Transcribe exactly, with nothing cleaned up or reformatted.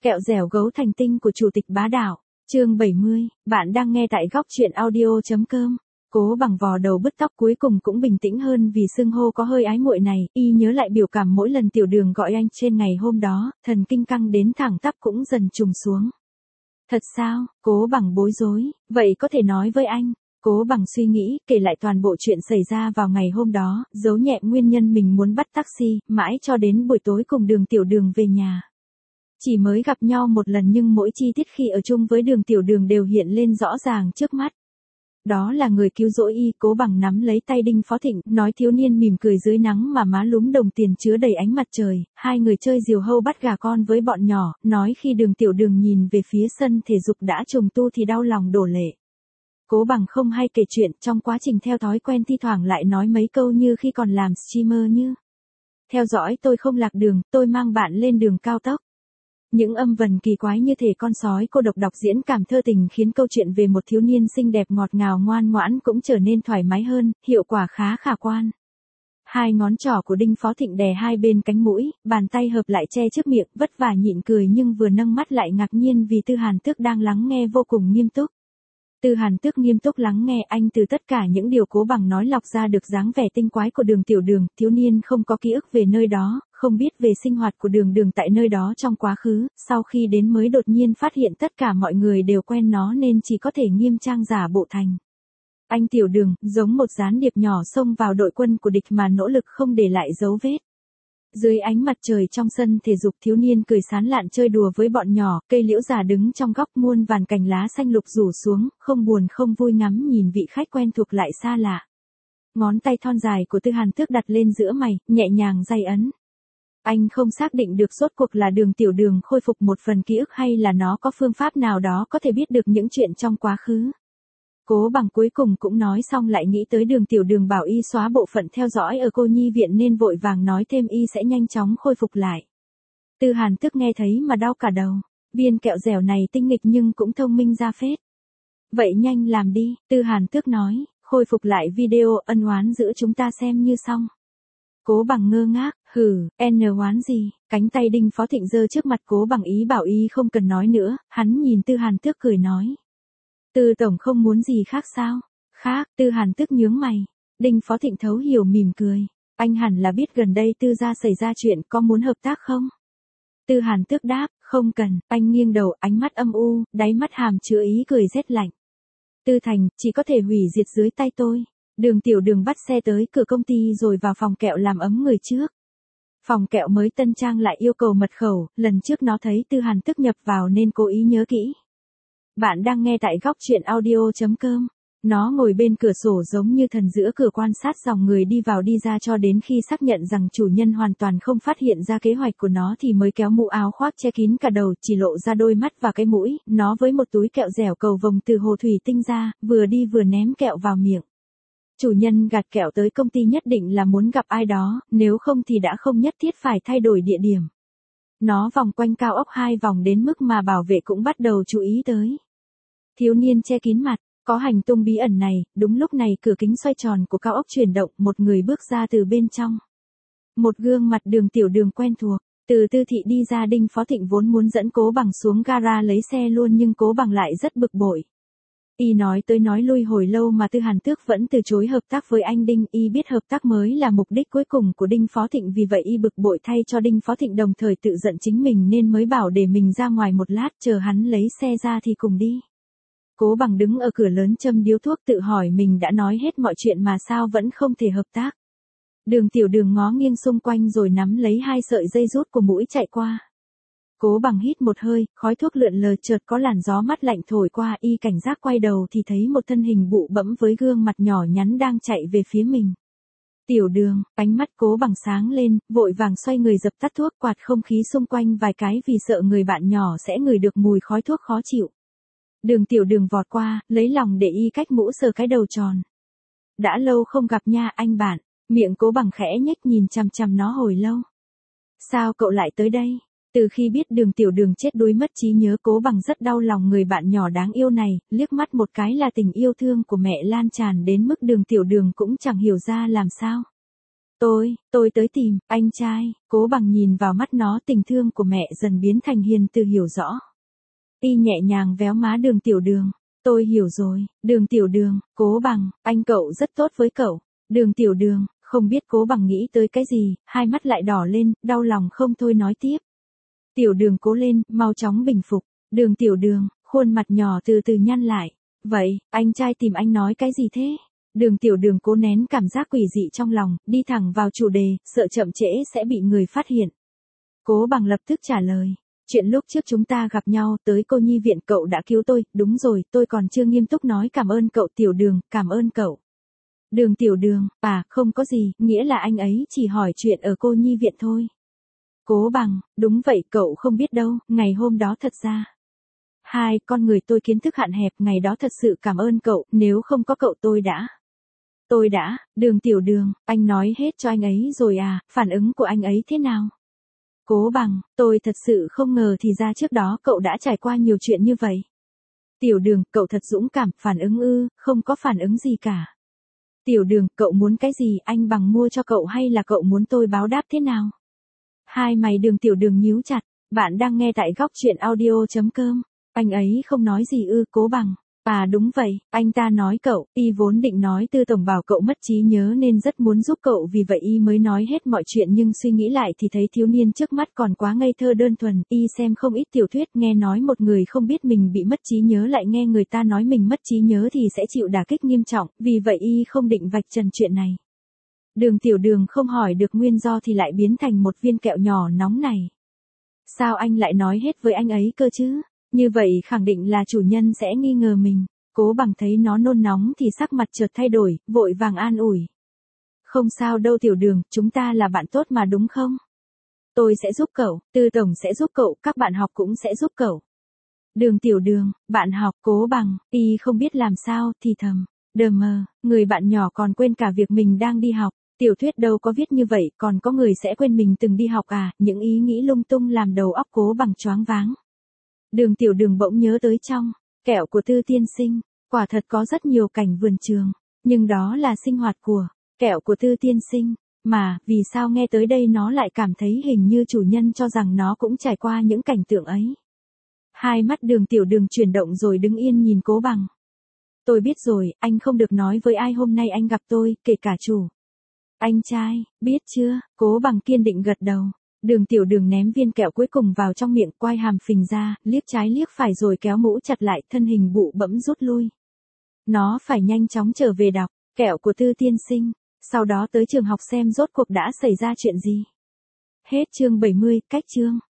Kẹo dẻo gấu thành tinh của Chủ tịch Bá Đạo. Chương bảy mươi, bạn đang nghe tại góc truyện audio.com. Cố Bằng vò đầu bứt tóc cuối cùng cũng bình tĩnh hơn vì xưng hô có hơi ái muội này, y nhớ lại biểu cảm mỗi lần Tiểu Đường gọi anh trên ngày hôm đó, thần kinh căng đến thẳng tắp cũng dần trùng xuống. Thật sao? Cố Bằng bối rối, vậy có thể nói với anh. Cố Bằng suy nghĩ, kể lại toàn bộ chuyện xảy ra vào ngày hôm đó, giấu nhẹ nguyên nhân mình muốn bắt taxi, mãi cho đến buổi tối cùng Đường Tiểu Đường về nhà. Chỉ mới gặp nhau một lần nhưng mỗi chi tiết khi ở chung với Đường Tiểu Đường đều hiện lên rõ ràng trước mắt. Đó là người cứu rỗi y. Cố Bằng nắm lấy tay Đinh Phó Thịnh, nói thiếu niên mỉm cười dưới nắng mà má lúm đồng tiền chứa đầy ánh mặt trời, hai người chơi diều hâu bắt gà con với bọn nhỏ, nói khi Đường Tiểu Đường nhìn về phía sân thể dục đã trùng tu thì đau lòng đổ lệ. Cố Bằng không hay kể chuyện, trong quá trình theo thói quen thi thoảng lại nói mấy câu như khi còn làm streamer như: theo dõi tôi không lạc đường, tôi mang bạn lên đường cao tốc. Những âm vần kỳ quái như thể con sói cô độc đọc diễn cảm thơ tình khiến câu chuyện về một thiếu niên xinh đẹp ngọt ngào ngoan ngoãn cũng trở nên thoải mái hơn, hiệu quả khá khả quan. Hai ngón trỏ của Đinh Phó Thịnh đè hai bên cánh mũi, bàn tay hợp lại che trước miệng, vất vả nhịn cười nhưng vừa nâng mắt lại ngạc nhiên vì Tư Hàn Tước đang lắng nghe vô cùng nghiêm túc. Tư Hàn Tước nghiêm túc lắng nghe, anh từ tất cả những điều Cố Bằng nói lọc ra được dáng vẻ tinh quái của Đường Tiểu Đường, thiếu niên không có ký ức về nơi đó, không biết về sinh hoạt của Đường Đường tại nơi đó trong quá khứ, sau khi đến mới đột nhiên phát hiện tất cả mọi người đều quen nó nên chỉ có thể nghiêm trang giả bộ thành anh Tiểu Đường, giống một gián điệp nhỏ xông vào đội quân của địch mà nỗ lực không để lại dấu vết. Dưới ánh mặt trời trong sân thể dục, thiếu niên cười sán lạn chơi đùa với bọn nhỏ, cây liễu già đứng trong góc muôn vàn cành lá xanh lục rủ xuống, không buồn không vui ngắm nhìn vị khách quen thuộc lại xa lạ. Ngón tay thon dài của Tư Hàn Tước đặt lên giữa mày, nhẹ nhàng day ấn. Anh không xác định được rốt cuộc là Đường Tiểu Đường khôi phục một phần ký ức hay là nó có phương pháp nào đó có thể biết được những chuyện trong quá khứ. Cố Bằng cuối cùng cũng nói xong lại nghĩ tới Đường Tiểu Đường bảo y xóa bộ phận theo dõi ở cô nhi viện nên vội vàng nói thêm y sẽ nhanh chóng khôi phục lại. Tư Hàn Tước nghe thấy mà đau cả đầu, viên kẹo dẻo này tinh nghịch nhưng cũng thông minh ra phết. Vậy nhanh làm đi, Tư Hàn Tước nói, khôi phục lại video ân oán giữa chúng ta xem như xong. Cố Bằng ngơ ngác, hừ, n oán gì, cánh tay Đinh Phó Thịnh giơ trước mặt Cố Bằng ý bảo y không cần nói nữa, hắn nhìn Tư Hàn Tước cười nói. Tư tổng không muốn gì khác sao? Khác, Tư Hàn Tước nhướng mày. Đinh Phó Thịnh thấu hiểu mỉm cười. Anh hẳn là biết gần đây Tư gia xảy ra chuyện, có muốn hợp tác không? Tư Hàn Tước đáp, không cần, anh nghiêng đầu, ánh mắt âm u, đáy mắt hàm chứa ý cười rét lạnh. Tư Thành, chỉ có thể hủy diệt dưới tay tôi. Đường Tiểu Đường bắt xe tới cửa công ty rồi vào phòng kẹo làm ấm người trước. Phòng kẹo mới tân trang lại yêu cầu mật khẩu, lần trước nó thấy Tư Hàn Tước nhập vào nên cố ý nhớ kỹ. Bạn đang nghe tại góc truyện audio.com. Nó ngồi bên cửa sổ giống như thần giữa cửa quan sát dòng người đi vào đi ra cho đến khi xác nhận rằng chủ nhân hoàn toàn không phát hiện ra kế hoạch của nó thì mới kéo mũ áo khoác che kín cả đầu, chỉ lộ ra đôi mắt và cái mũi, nó với một túi kẹo dẻo cầu vồng từ hồ thủy tinh ra, vừa đi vừa ném kẹo vào miệng. Chủ nhân gạt kẹo tới công ty nhất định là muốn gặp ai đó, nếu không thì đã không nhất thiết phải thay đổi địa điểm. Nó vòng quanh cao ốc hai vòng đến mức mà bảo vệ cũng bắt đầu chú ý tới. Thiếu niên che kín mặt, có hành tung bí ẩn này, đúng lúc này cửa kính xoay tròn của cao ốc chuyển động, một người bước ra từ bên trong. Một gương mặt Đường Tiểu Đường quen thuộc, từ Tư thị đi ra. Đinh Phó Thịnh vốn muốn dẫn Cố Bằng xuống gara lấy xe luôn nhưng Cố Bằng lại rất bực bội. Y nói tới nói lui hồi lâu mà Tư Hàn Tước vẫn từ chối hợp tác với anh Đinh, y biết hợp tác mới là mục đích cuối cùng của Đinh Phó Thịnh, vì vậy y bực bội thay cho Đinh Phó Thịnh đồng thời tự giận chính mình nên mới bảo để mình ra ngoài một lát chờ hắn lấy xe ra thì cùng đi. Cố Bằng đứng ở cửa lớn châm điếu thuốc tự hỏi mình đã nói hết mọi chuyện mà sao vẫn không thể hợp tác. Đường Tiểu Đường ngó nghiêng xung quanh rồi nắm lấy hai sợi dây rút của mũi chạy qua. Cố Bằng hít một hơi, khói thuốc lượn lờ chợt có làn gió mát lạnh thổi qua, y cảnh giác quay đầu thì thấy một thân hình bụ bẫm với gương mặt nhỏ nhắn đang chạy về phía mình. Tiểu Đường, ánh mắt Cố Bằng sáng lên, vội vàng xoay người dập tắt thuốc, quạt không khí xung quanh vài cái vì sợ người bạn nhỏ sẽ ngửi được mùi khói thuốc khó chịu. Đường Tiểu Đường vọt qua, lấy lòng để y cách mũ sờ cái đầu tròn. Đã lâu không gặp nha anh bạn, miệng Cố Bằng khẽ nhếch nhìn chằm chằm nó hồi lâu. Sao cậu lại tới đây? Từ khi biết Đường Tiểu Đường chết đuối mất trí nhớ, Cố Bằng rất đau lòng người bạn nhỏ đáng yêu này, liếc mắt một cái là tình yêu thương của mẹ lan tràn đến mức Đường Tiểu Đường cũng chẳng hiểu ra làm sao. Tôi, tôi tới tìm, anh trai, Cố Bằng nhìn vào mắt nó, tình thương của mẹ dần biến thành hiền từ hiểu rõ. Y nhẹ nhàng véo má Đường Tiểu Đường. Tôi hiểu rồi, Đường Tiểu Đường, Cố Bằng, anh cậu rất tốt với cậu. Đường Tiểu Đường, không biết Cố Bằng nghĩ tới cái gì, hai mắt lại đỏ lên, đau lòng không thôi nói tiếp. Tiểu Đường cố lên, mau chóng bình phục. Đường Tiểu Đường, khuôn mặt nhỏ từ từ nhăn lại. Vậy, anh trai tìm anh nói cái gì thế? Đường Tiểu Đường cố nén cảm giác quỷ dị trong lòng, đi thẳng vào chủ đề, sợ chậm trễ sẽ bị người phát hiện. Cố Bằng lập tức trả lời. Chuyện lúc trước chúng ta gặp nhau tới cô nhi viện cậu đã cứu tôi, đúng rồi, tôi còn chưa nghiêm túc nói cảm ơn cậu Tiểu Đường, cảm ơn cậu. Đường Tiểu Đường, à, không có gì, nghĩa là anh ấy chỉ hỏi chuyện ở cô nhi viện thôi. Cố Bằng, đúng vậy cậu không biết đâu, ngày hôm đó thật ra. Hai, con người tôi kiến thức hạn hẹp, ngày đó thật sự cảm ơn cậu, nếu không có cậu tôi đã. Tôi đã, Đường Tiểu Đường, anh nói hết cho anh ấy rồi à, phản ứng của anh ấy thế nào? Cố Bằng, tôi thật sự không ngờ thì ra trước đó cậu đã trải qua nhiều chuyện như vậy. Tiểu Đường, cậu thật dũng cảm, phản ứng ư, không có phản ứng gì cả. Tiểu Đường, cậu muốn cái gì, anh Bằng mua cho cậu hay là cậu muốn tôi báo đáp thế nào? Hai mày Đường Tiểu Đường nhíu chặt, bạn đang nghe tại góc truyện audio.com. Anh ấy không nói gì ư, Cố Bằng. À đúng vậy, anh ta nói cậu, y vốn định nói Tư Tổng bảo cậu mất trí nhớ nên rất muốn giúp cậu vì vậy y mới nói hết mọi chuyện nhưng suy nghĩ lại thì thấy thiếu niên trước mắt còn quá ngây thơ đơn thuần, y xem không ít tiểu thuyết nghe nói một người không biết mình bị mất trí nhớ lại nghe người ta nói mình mất trí nhớ thì sẽ chịu đả kích nghiêm trọng, vì vậy y không định vạch trần chuyện này. Đường Tiểu Đường không hỏi được nguyên do thì lại biến thành một viên kẹo nhỏ nóng này. Sao anh lại nói hết với anh ấy cơ chứ? Như vậy khẳng định là chủ nhân sẽ nghi ngờ mình. Cố Bằng thấy nó nôn nóng thì sắc mặt chợt thay đổi, vội vàng an ủi. Không sao đâu Tiểu Đường, chúng ta là bạn tốt mà đúng không? Tôi sẽ giúp cậu, Tư Tổng sẽ giúp cậu, các bạn học cũng sẽ giúp cậu. Đường Tiểu Đường, bạn học, Cố Bằng, y không biết làm sao, thì thầm. Đờ mờ, người bạn nhỏ còn quên cả việc mình đang đi học. Tiểu thuyết đâu có viết như vậy, còn có người sẽ quên mình từng đi học à, những ý nghĩ lung tung làm đầu óc Cố Bằng choáng váng. Đường Tiểu Đường bỗng nhớ tới trong kẹo của Tư tiên sinh, quả thật có rất nhiều cảnh vườn trường, nhưng đó là sinh hoạt của kẹo của Tư tiên sinh, mà vì sao nghe tới đây nó lại cảm thấy hình như chủ nhân cho rằng nó cũng trải qua những cảnh tượng ấy. Hai mắt Đường Tiểu Đường chuyển động rồi đứng yên nhìn Cố Bằng. Tôi biết rồi, anh không được nói với ai hôm nay anh gặp tôi, kể cả chủ. Anh trai, biết chưa? Cố Bằng kiên định gật đầu. Đường Tiểu Đường ném viên kẹo cuối cùng vào trong miệng, quai hàm phình ra, liếc trái liếc phải rồi kéo mũ chặt lại, thân hình bụ bẫm rút lui. Nó phải nhanh chóng trở về đọc kẹo của Tư tiên sinh, sau đó tới trường học xem rốt cuộc đã xảy ra chuyện gì. Hết chương bảy mươi, cách chương.